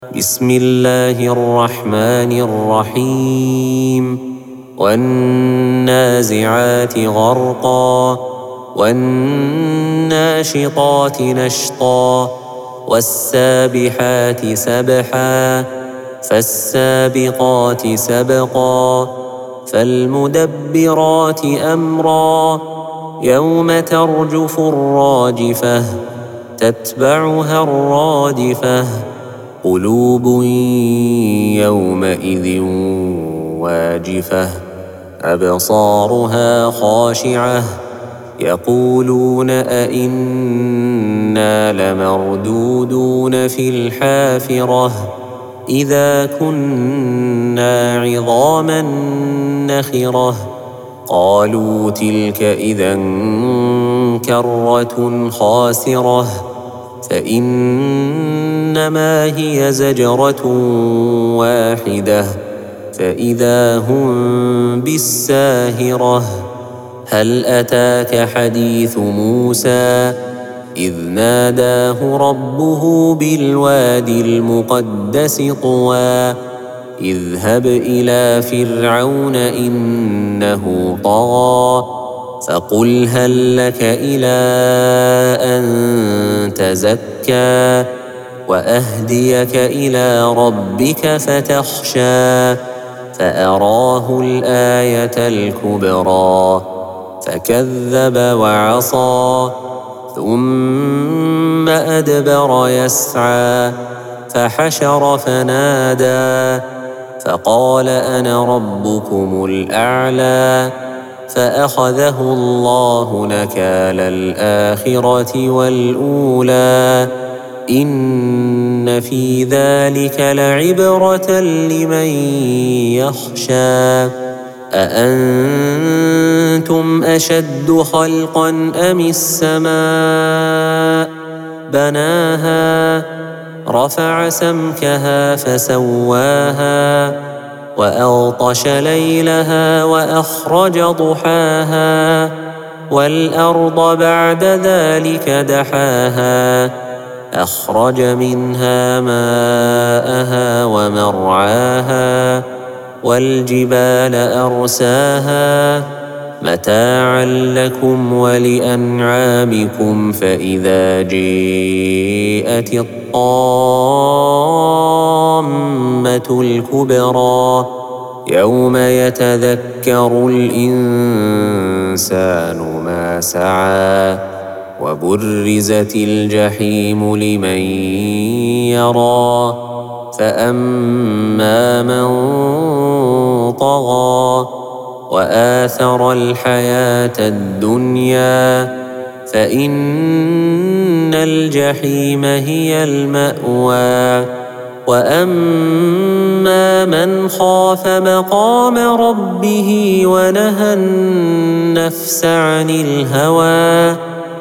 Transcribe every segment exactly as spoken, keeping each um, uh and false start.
بسم الله الرحمن الرحيم والنازعات غرقا والناشطات نشطا والسابحات سبحا فالسابقات سبقا فالمدبرات أمرا يوم ترجف الراجفة تتبعها الرادفة قلوب يومئذ واجفة أبصارها خاشعة يقولون أئنا لمردودون في الحافرة إذا كنا عظاما نخرة قالوا تلك إذا كرة خاسرة فإنما هي زجرة واحدة فإذا هم بالساهرة هل أتاك حديث موسى إذ ناداه ربه بالوادي المقدس طوى اذهب إلى فرعون إنه طغى فقل هل لك إلى أن تزكى وأهديك إلى ربك فتخشى فأراه الآية الكبرى فكذب وعصى ثم أدبر يسعى فحشر فنادى فقال أنا ربكم الأعلى فأخذه الله نكال الآخرة والأولى إن في ذلك لعبرة لمن يخشى أأنتم أشد خلقا أم السماء بناها رفع سمكها فسواها وأغطش ليلها وأخرج ضحاها والأرض بعد ذلك دحاها أخرج منها ماءها ومرعاها والجبال أرساها متاعا لكم ولأنعامكم فإذا جاءت الطامة الكبرى يوم يتذكر الإنسان ما سعى وبرزت الجحيم لمن يرى فأما من طغى وآثر الحياة الدنيا فإن الجحيم هي المأوى وأما من خاف مقام ربه ونهى النفس عن الهوى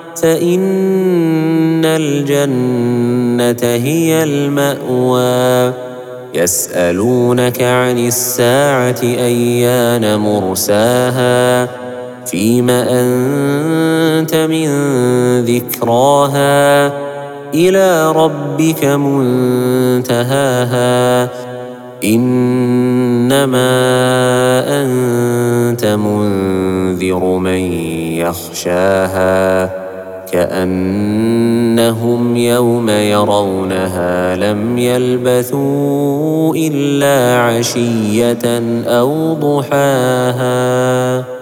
فإن الجنة هي المأوى يسألونك عن الساعة أيان مرساها فيم أنت من ذكراها إلى ربك منتهاها إنما أنت منذر من يخشاها كأنهم يوم يرونها لم يلبثوا إلا عشية أو ضحاها.